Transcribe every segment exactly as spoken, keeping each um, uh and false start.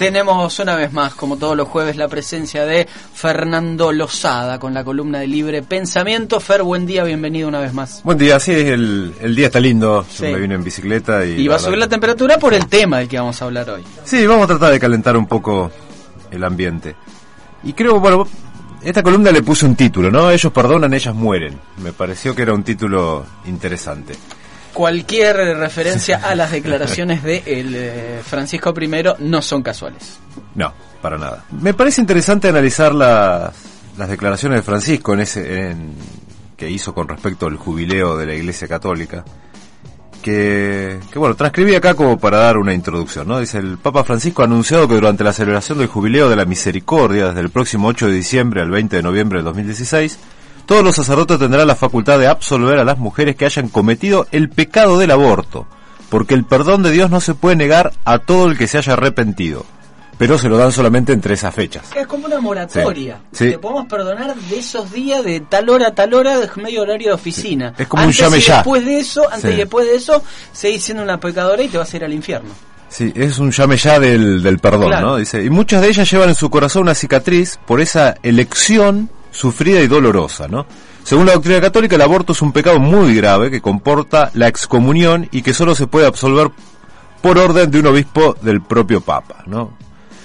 Tenemos una vez más, como todos los jueves, la presencia de Fernando Lozada con la columna de Libre Pensamiento. Fer, buen día, bienvenido una vez más. Buen día, sí, el, el día está lindo, sí. Me vine en bicicleta y... Y va a subir la temperatura por el tema del que vamos a hablar hoy. Sí, vamos a tratar de calentar un poco el ambiente. Y creo, bueno, esta columna le puse un título, ¿no? Ellos perdonan, ellas mueren. Me pareció que era un título interesante. Cualquier referencia a las declaraciones de el, eh, Francisco primero no son casuales. No, para nada. Me parece interesante analizar las, las declaraciones de Francisco en ese en, que hizo con respecto al jubileo de la Iglesia Católica, que, que bueno, transcribí acá como para dar una introducción, ¿no? Dice: el Papa Francisco ha anunciado que durante la celebración del Jubileo de la Misericordia, desde el próximo ocho de diciembre al veinte de noviembre de dos mil dieciséis, todos los sacerdotes tendrán la facultad de absolver a las mujeres que hayan cometido el pecado del aborto, porque el perdón de Dios no se puede negar a todo el que se haya arrepentido, pero se lo dan solamente entre esas fechas. Es como una moratoria. Sí, sí. Te podemos perdonar de esos días de tal hora a tal hora, de medio horario de oficina. Sí. Es como antes un llame y ya. Después de eso, antes Sí. y después de eso, seguís siendo una pecadora y te vas a ir al infierno. Sí, es un llame ya del, del perdón, Claro. ¿no? Dice, y muchas de ellas llevan en su corazón una cicatriz por esa elección sufrida y dolorosa, ¿no? Según la doctrina católica, el aborto es un pecado muy grave que comporta la excomunión y que solo se puede absolver por orden de un obispo del propio Papa, ¿no?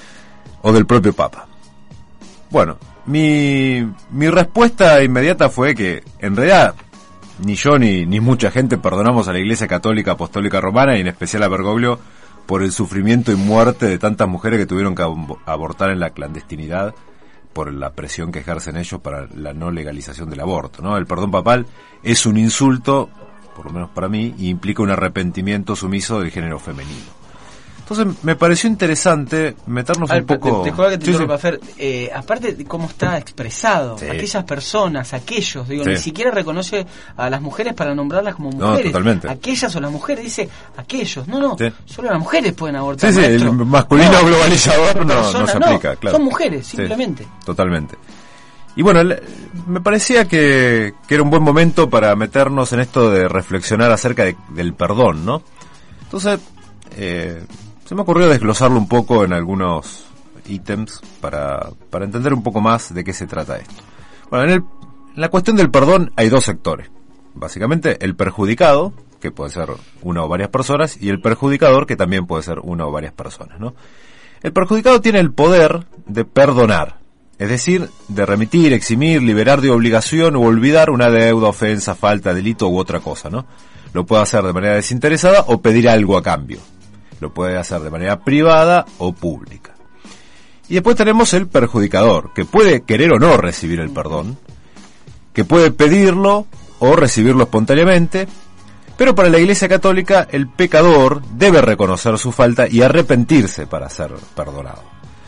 O del propio Papa. Bueno, mi, mi respuesta inmediata fue que, en realidad, ni yo ni, ni mucha gente perdonamos a la Iglesia Católica Apostólica Romana, y en especial a Bergoglio, por el sufrimiento y muerte de tantas mujeres que tuvieron que ab- abortar en la clandestinidad, por la presión que ejercen ellos para la no legalización del aborto, ¿no? El perdón papal es un insulto, por lo menos para mí, y implica un arrepentimiento sumiso del género femenino. Entonces me pareció interesante meternos Ver, un poco... Te, te juego que te Sí, interrumpa, sí. Fer. Eh, aparte de cómo está expresado, Sí. aquellas personas, aquellos, digo, Sí. ni siquiera reconoce a las mujeres para nombrarlas como No, mujeres. totalmente. Aquellas o las mujeres, dice aquellos. No, no, Sí. solo las mujeres pueden abortar. Sí, sí, el maestro. masculino No, globalizador no, persona, no se no, aplica, claro. Son mujeres, Sí, simplemente. totalmente. Y bueno, el- me parecía que, que era un buen momento para meternos en esto de reflexionar acerca de- del perdón, ¿no? Entonces, eh, se me ocurrió desglosarlo un poco en algunos ítems para, para entender un poco más de qué se trata esto. Bueno, en, el, en la cuestión del perdón hay dos sectores. Básicamente, el perjudicado, que puede ser una o varias personas, y el perjudicador, que también puede ser una o varias personas, ¿no? El perjudicado tiene el poder de perdonar, es decir, de remitir, eximir, liberar de obligación o olvidar una deuda, ofensa, falta, delito u otra cosa, ¿no? Lo puede hacer de manera desinteresada o pedir algo a cambio. Lo puede hacer de manera privada o pública. Y después tenemos el perjudicador, que puede querer o no recibir el perdón, que puede pedirlo o recibirlo espontáneamente, pero para la Iglesia Católica el pecador debe reconocer su falta y arrepentirse para ser perdonado.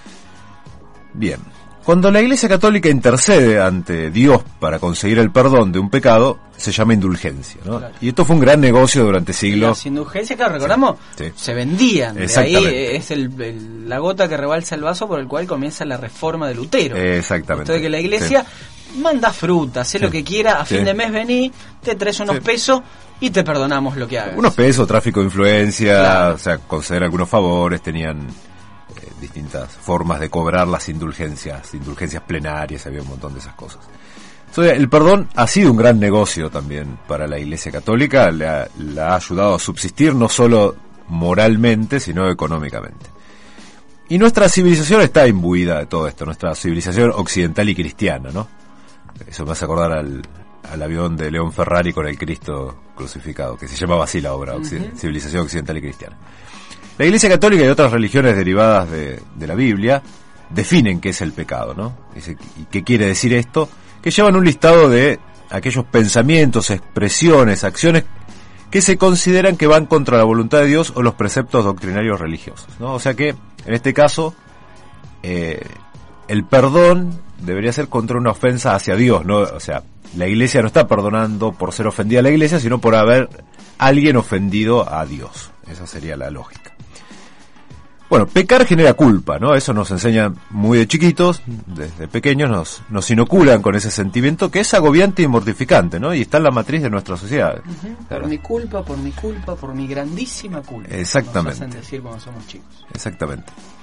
Bien, cuando la Iglesia Católica intercede ante Dios para conseguir el perdón de un pecado, se llama indulgencia, ¿no? Claro. Y esto fue un gran negocio durante siglos. Las indulgencias, claro, recordamos, Sí, sí. se vendían. De ahí Exactamente. es el, el- la gota que rebalsa el vaso por el cual comienza la reforma de Lutero. Exactamente. Esto de que la Iglesia manda fruta, hace Sí. lo que quiera, a Sí. fin de mes vení, te traes unos Sí. pesos y te perdonamos lo que hagas. Unos pesos, tráfico de influencia, Claro. o sea, conceder algunos favores, tenían eh, distintas formas de cobrar las indulgencias, indulgencias plenarias, había un montón de esas cosas. Entonces, el perdón ha sido un gran negocio también para la Iglesia Católica, le ha, la ha ayudado a subsistir no solo moralmente, sino económicamente. Y nuestra civilización está imbuida de todo esto, nuestra civilización occidental y cristiana, ¿no? Eso me hace acordar al, al avión de León Ferrari con el Cristo crucificado, que se llamaba así la obra, Occ- Ujú. Civilización Occidental y Cristiana. La Iglesia Católica y otras religiones derivadas de, de la Biblia definen qué es el pecado, ¿no? Dice, ¿y qué quiere decir esto? Que llevan un listado de aquellos pensamientos, expresiones, acciones que se consideran que van contra la voluntad de Dios o los preceptos doctrinarios religiosos, ¿no? O sea que, en este caso, eh, el perdón debería ser contra una ofensa hacia Dios, ¿no? O sea, la Iglesia no está perdonando por ser ofendida a la Iglesia, sino por haber alguien ofendido a Dios. Esa sería la lógica. Bueno, pecar genera culpa, ¿no? Eso nos enseñan muy de chiquitos, desde pequeños nos, nos inoculan con ese sentimiento que es agobiante y mortificante, ¿no? Y está en la matriz de nuestra sociedad. Ujú. Claro. Por mi culpa, por mi culpa, por mi grandísima culpa. Exactamente. Nos hacen decir cuando somos chicos. Exactamente.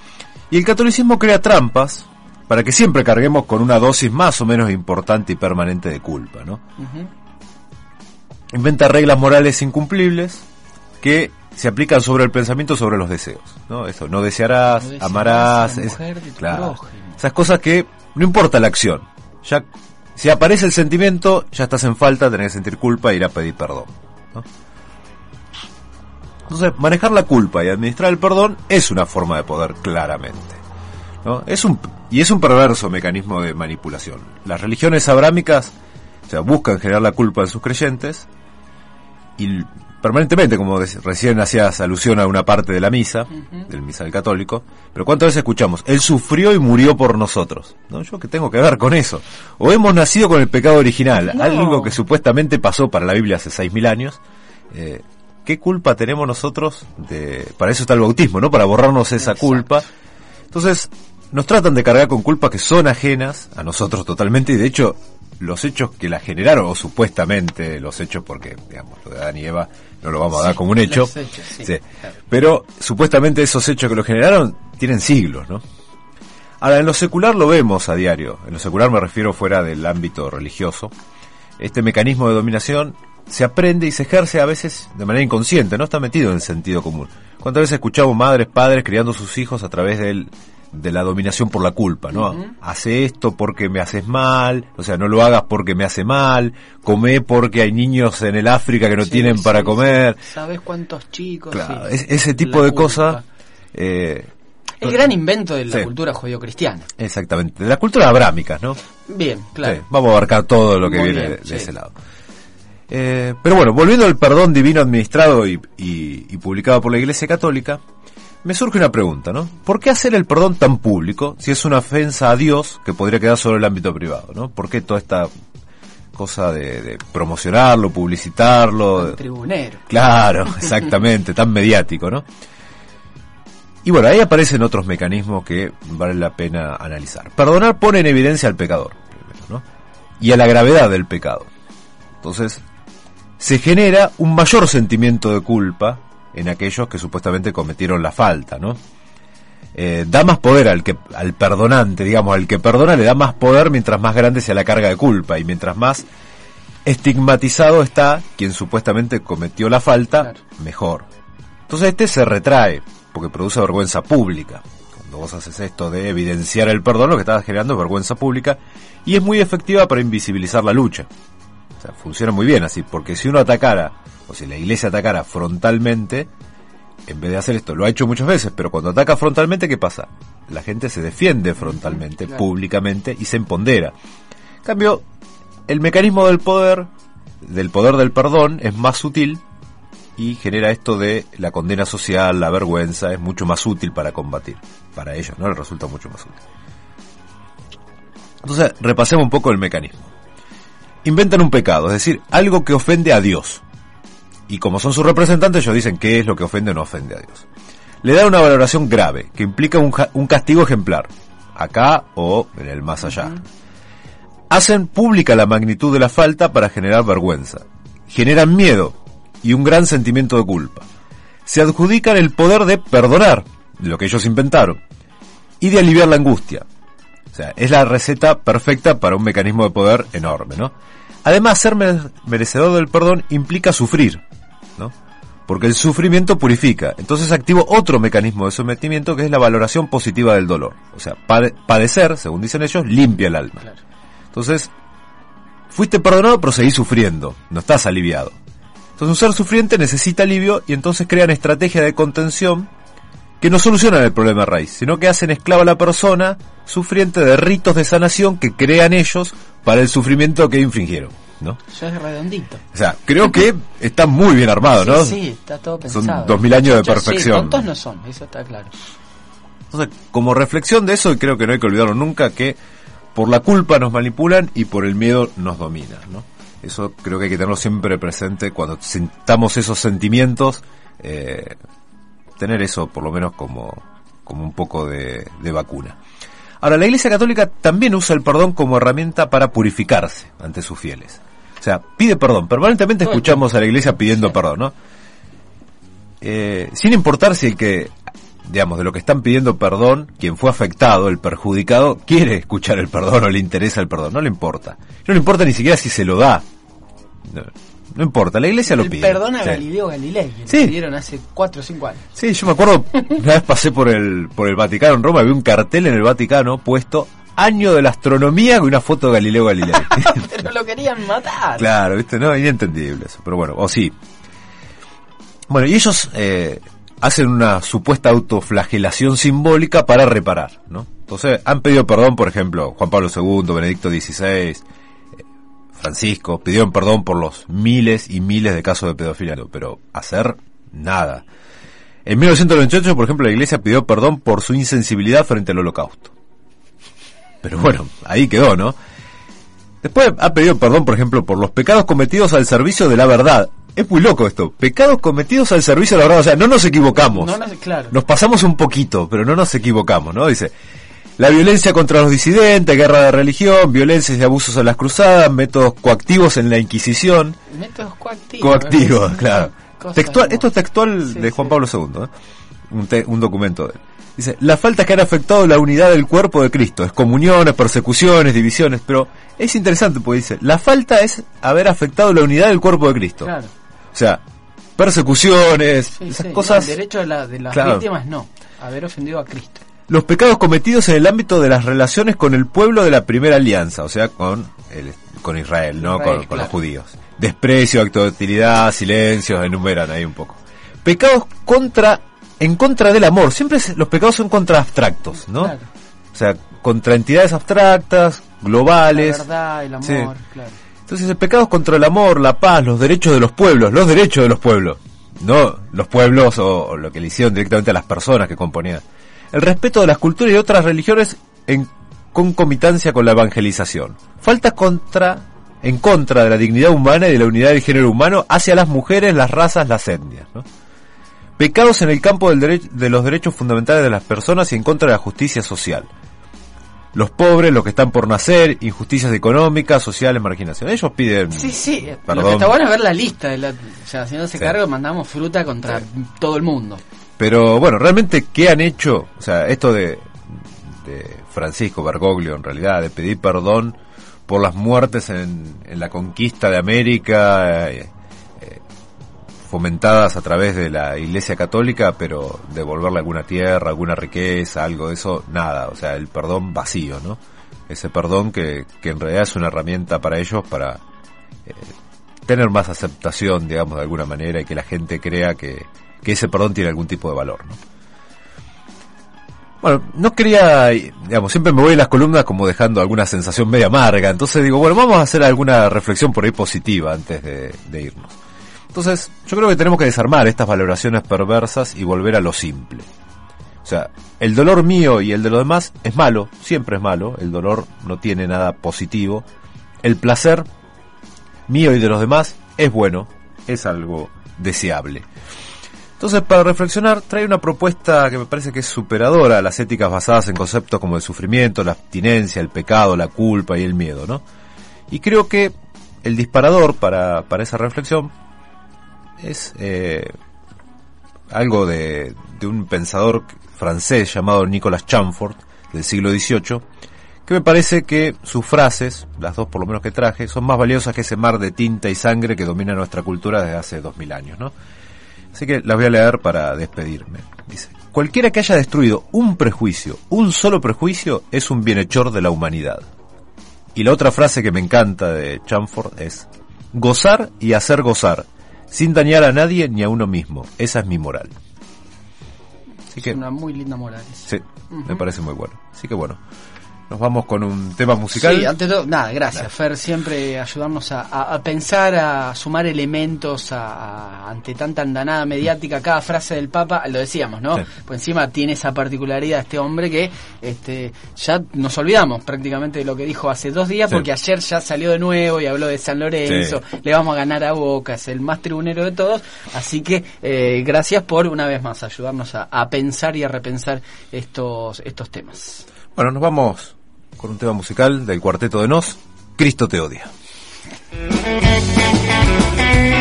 Y el catolicismo crea trampas para que siempre carguemos con una dosis más o menos importante y permanente de culpa, ¿no? Uh-huh. Inventa reglas morales incumplibles que se aplican sobre el pensamiento, sobre los deseos, ¿no? Eso, no desearás, no desearás amarás, es, claro, esas cosas que no importa la acción, ya si aparece el sentimiento, ya estás en falta, tenés que sentir culpa e ir a pedir perdón, ¿no? Entonces, manejar la culpa y administrar el perdón es una forma de poder, claramente, ¿no? Es un y es un perverso mecanismo de manipulación. Las religiones abrámicas, o sea, buscan generar la culpa en sus creyentes y permanentemente, como de, recién hacías alusión a una parte de la misa, uh-huh. del misal católico, pero ¿cuántas veces escuchamos? Él sufrió y murió por nosotros, ¿no? ¿Yo qué tengo que ver con eso? O hemos nacido con el pecado original, no. algo que supuestamente pasó para la Biblia hace seis mil años. Eh, ¿Qué culpa tenemos nosotros de...? Para eso está el bautismo, ¿no? Para borrarnos esa Exacto. culpa. Entonces, nos tratan de cargar con culpas que son ajenas a nosotros totalmente, y de hecho, los hechos que la generaron, o supuestamente los hechos, porque, digamos, lo de Adán y Eva no lo vamos a dar sí, como un hecho, hechos, sí, sí. Claro. Pero supuestamente esos hechos que lo generaron tienen siglos, ¿no? Ahora, en lo secular lo vemos a diario. En lo secular me refiero fuera del ámbito religioso. Este mecanismo de dominación se aprende y se ejerce a veces de manera inconsciente, no está metido en el sentido común. ¿Cuántas veces escuchamos madres, padres criando a sus hijos a través del, de la dominación por la culpa, ¿no? Uh-huh. Hace esto porque me haces mal, o sea, no lo hagas porque me hace mal, come porque hay niños en el África que no sí, tienen sí, para comer. Sí. ¿Sabes cuántos chicos? Claro, sí. es, ese tipo la de cosas... Eh, el gran invento de la sí. cultura judeocristiana. Exactamente, de las culturas abrámicas, ¿no? Bien, claro. Sí, vamos a abarcar todo lo que Muy viene bien, de, de sí. ese lado. Eh, pero bueno, volviendo al perdón divino administrado y, y, y publicado por la Iglesia Católica, me surge una pregunta, ¿no? ¿Por qué hacer el perdón tan público si es una ofensa a Dios que podría quedar sobre el ámbito privado, ¿no? ¿Por qué toda esta cosa de, de promocionarlo, publicitarlo? Tan tribunero. Claro, exactamente, tan mediático, ¿no? Y bueno, ahí aparecen otros mecanismos que vale la pena analizar. Perdonar pone en evidencia al pecador, primero, ¿no? Y a la gravedad del pecado. Entonces, se genera un mayor sentimiento de culpa en aquellos que supuestamente cometieron la falta, ¿no? Eh, da más poder al que al perdonante, digamos, al que perdona le da más poder mientras más grande sea la carga de culpa y mientras más estigmatizado está quien supuestamente cometió la falta, claro. mejor. Entonces este se retrae porque produce vergüenza pública. Cuando vos haces esto de evidenciar el perdón, lo que estás generando es vergüenza pública y es muy efectiva para invisibilizar la lucha. O sea, funciona muy bien así, porque si uno atacara, o si la iglesia atacara frontalmente, en vez de hacer esto, lo ha hecho muchas veces, pero cuando ataca frontalmente, ¿qué pasa? La gente se defiende frontalmente, claro. públicamente, y se empodera. En cambio, el mecanismo del poder, del poder del perdón, es más sutil, y genera esto de la condena social, la vergüenza, es mucho más útil para combatir. Para ellos, ¿no? Les resulta mucho más útil. Entonces, repasemos un poco el mecanismo. Inventan un pecado, es decir, algo que ofende a Dios. Y como son sus representantes, ellos dicen qué es lo que ofende o no ofende a Dios. Le dan una valoración grave, que implica un, un castigo ejemplar, acá o en el más allá. Uh-huh. Hacen pública la magnitud de la falta para generar vergüenza. Generan miedo y un gran sentimiento de culpa. Se adjudican el poder de perdonar, lo que ellos inventaron, y de aliviar la angustia. O sea, es la receta perfecta para un mecanismo de poder enorme, ¿no? Además, ser merecedor del perdón implica sufrir, ¿no? Porque el sufrimiento purifica. Entonces activo otro mecanismo de sometimiento que es la valoración positiva del dolor. O sea, padecer, según dicen ellos, limpia el alma. Claro. Entonces, fuiste perdonado pero seguís sufriendo, no estás aliviado. Entonces un ser sufriente necesita alivio y entonces crean estrategias de contención que no solucionan el problema raíz, sino que hacen esclava a la persona sufriente de ritos de sanación que crean ellos para el sufrimiento que infringieron, ¿no? Ya es redondito. O sea, creo que está muy bien armado, sí, ¿no? Sí, está todo pensado. Son dos mil años de perfección. Sí, tontos no son, eso está claro. Entonces, como reflexión de eso, y creo que no hay que olvidarlo nunca, que por la culpa nos manipulan y por el miedo nos dominan, ¿no? Eso creo que hay que tenerlo siempre presente cuando sintamos esos sentimientos, eh, tener eso por lo menos como, como un poco de, de vacuna. Ahora, la Iglesia Católica también usa el perdón como herramienta para purificarse ante sus fieles. O sea, pide perdón. Permanentemente escuchamos a la Iglesia pidiendo perdón, ¿no? Eh, sin importar si el que digamos, de lo que están pidiendo perdón, quien fue afectado, el perjudicado, quiere escuchar el perdón o le interesa el perdón, no le importa. No le importa ni siquiera si se lo da. No, no importa, la iglesia el lo pide. Perdón a sí. Galileo Galilei, que sí. lo pidieron hace cuatro o cinco años. Sí, yo me acuerdo, una vez pasé por el por el Vaticano en Roma, vi un cartel en el Vaticano puesto Año de la Astronomía con una foto de Galileo Galilei. Pero lo querían matar. Claro, viste, no, inentendible eso, pero bueno, o sí. Bueno, y ellos eh, hacen una supuesta autoflagelación simbólica para reparar, ¿no? Entonces, han pedido perdón, por ejemplo, Juan Pablo segundo, Benedicto dieciséis, eh, Francisco, pidieron perdón por los miles y miles de casos de pedofilia, pero hacer nada. En mil novecientos noventa y ocho, por ejemplo, la Iglesia pidió perdón por su insensibilidad frente al Holocausto. Pero bueno, ahí quedó, ¿no? Después ha pedido perdón, por ejemplo, por los pecados cometidos al servicio de la verdad. Es muy loco esto, pecados cometidos al servicio de la verdad, o sea, no nos equivocamos. No, no, claro. Nos pasamos un poquito, pero no nos equivocamos, ¿no? Dice, la violencia contra los disidentes, guerra de religión, violencias y abusos en las cruzadas, métodos coactivos en la Inquisición. Métodos coactivos. Coactivos, claro. Textual, esto es textual sí, de Juan sí. Pablo segundo, ¿eh? un, te, un documento de él. Dice, las faltas que han afectado la unidad del cuerpo de Cristo, excomuniones, persecuciones, divisiones, pero es interesante porque dice, la falta es haber afectado la unidad del cuerpo de Cristo. Claro. O sea, persecuciones, Sí, esas sí. cosas... No, el derecho de, la, de las Claro. víctimas no, haber ofendido a Cristo. Los pecados cometidos en el ámbito de las relaciones con el pueblo de la primera alianza, o sea, con el, con Israel, ¿no? Israel, con, con claro. los judíos. Desprecio, acto de hostilidad, silencios, enumeran ahí un poco. Pecados contra, en contra del amor. Siempre es, los pecados son contra abstractos, ¿no? Claro. O sea, contra entidades abstractas, globales. La verdad, el amor, Sí. claro. Entonces, el pecado es contra el amor, la paz, los derechos de los pueblos, los derechos de los pueblos. No los pueblos o, o lo que le hicieron directamente a las personas que componían. El respeto de las culturas y otras religiones en concomitancia con la evangelización. Faltas contra, en contra de la dignidad humana y de la unidad del género humano hacia las mujeres, las razas, las etnias, ¿no? Pecados en el campo del derecho, de los derechos fundamentales de las personas y en contra de la justicia social. Los pobres, los que están por nacer, injusticias económicas, sociales, marginación. Ellos piden Sí, sí, perdón. lo que está bueno es ver la lista. De la, o sea, si no se Sí. carga, mandamos fruta contra Sí. todo el mundo. Pero bueno, realmente, ¿qué han hecho? O sea, esto de, de Francisco Bergoglio, en realidad, de pedir perdón por las muertes en, en la conquista de América, eh, eh, fomentadas a través de la Iglesia Católica, pero devolverle alguna tierra, alguna riqueza, algo de eso, nada. O sea, el perdón vacío, ¿no? Ese perdón que, que en realidad es una herramienta para ellos para eh, tener más aceptación, digamos, de alguna manera, y que la gente crea que que ese perdón tiene algún tipo de valor, ¿no? Bueno, no quería, digamos, siempre me voy en las columnas como dejando alguna sensación media amarga, entonces digo, bueno, vamos a hacer alguna reflexión por ahí positiva antes de, de irnos. Entonces, yo creo que tenemos que desarmar estas valoraciones perversas y volver a lo simple. O sea, el dolor mío y el de los demás es malo, siempre es malo, el dolor no tiene nada positivo. El placer mío y de los demás es bueno, es algo deseable. Entonces, para reflexionar, trae una propuesta que me parece que es superadora a las éticas basadas en conceptos como el sufrimiento, la abstinencia, el pecado, la culpa y el miedo, ¿no? Y creo que el disparador para, para esa reflexión es eh, algo de, de un pensador francés llamado Nicolas Chamfort, del siglo dieciocho, que me parece que sus frases, las dos por lo menos que traje, son más valiosas que ese mar de tinta y sangre que domina nuestra cultura desde hace dos mil años, ¿no? Así que las voy a leer para despedirme. Dice, cualquiera que haya destruido un prejuicio, un solo prejuicio, es un bienhechor de la humanidad. Y la otra frase que me encanta de Chamfort es, gozar y hacer gozar, sin dañar a nadie ni a uno mismo. Esa es mi moral. Así que, es una muy linda moral. Sí, uh-huh. Me parece muy bueno. Así que bueno, nos vamos con un tema musical. Sí, ante todo, nada, gracias, nada. Fer, siempre ayudarnos a, a, a pensar, a sumar elementos a, a, ante tanta andanada mediática. Cada frase del Papa, lo decíamos, ¿no? Sí. Pues encima tiene esa particularidad este hombre que este ya nos olvidamos prácticamente de lo que dijo hace dos días, sí. Porque ayer ya salió de nuevo y habló de San Lorenzo, sí. Le vamos a ganar a Boca, es el más tribunero de todos, así que eh, gracias por una vez más ayudarnos a, a pensar y a repensar estos, estos temas. Bueno, nos vamos con un tema musical del Cuarteto de Nos, Cristo te odia.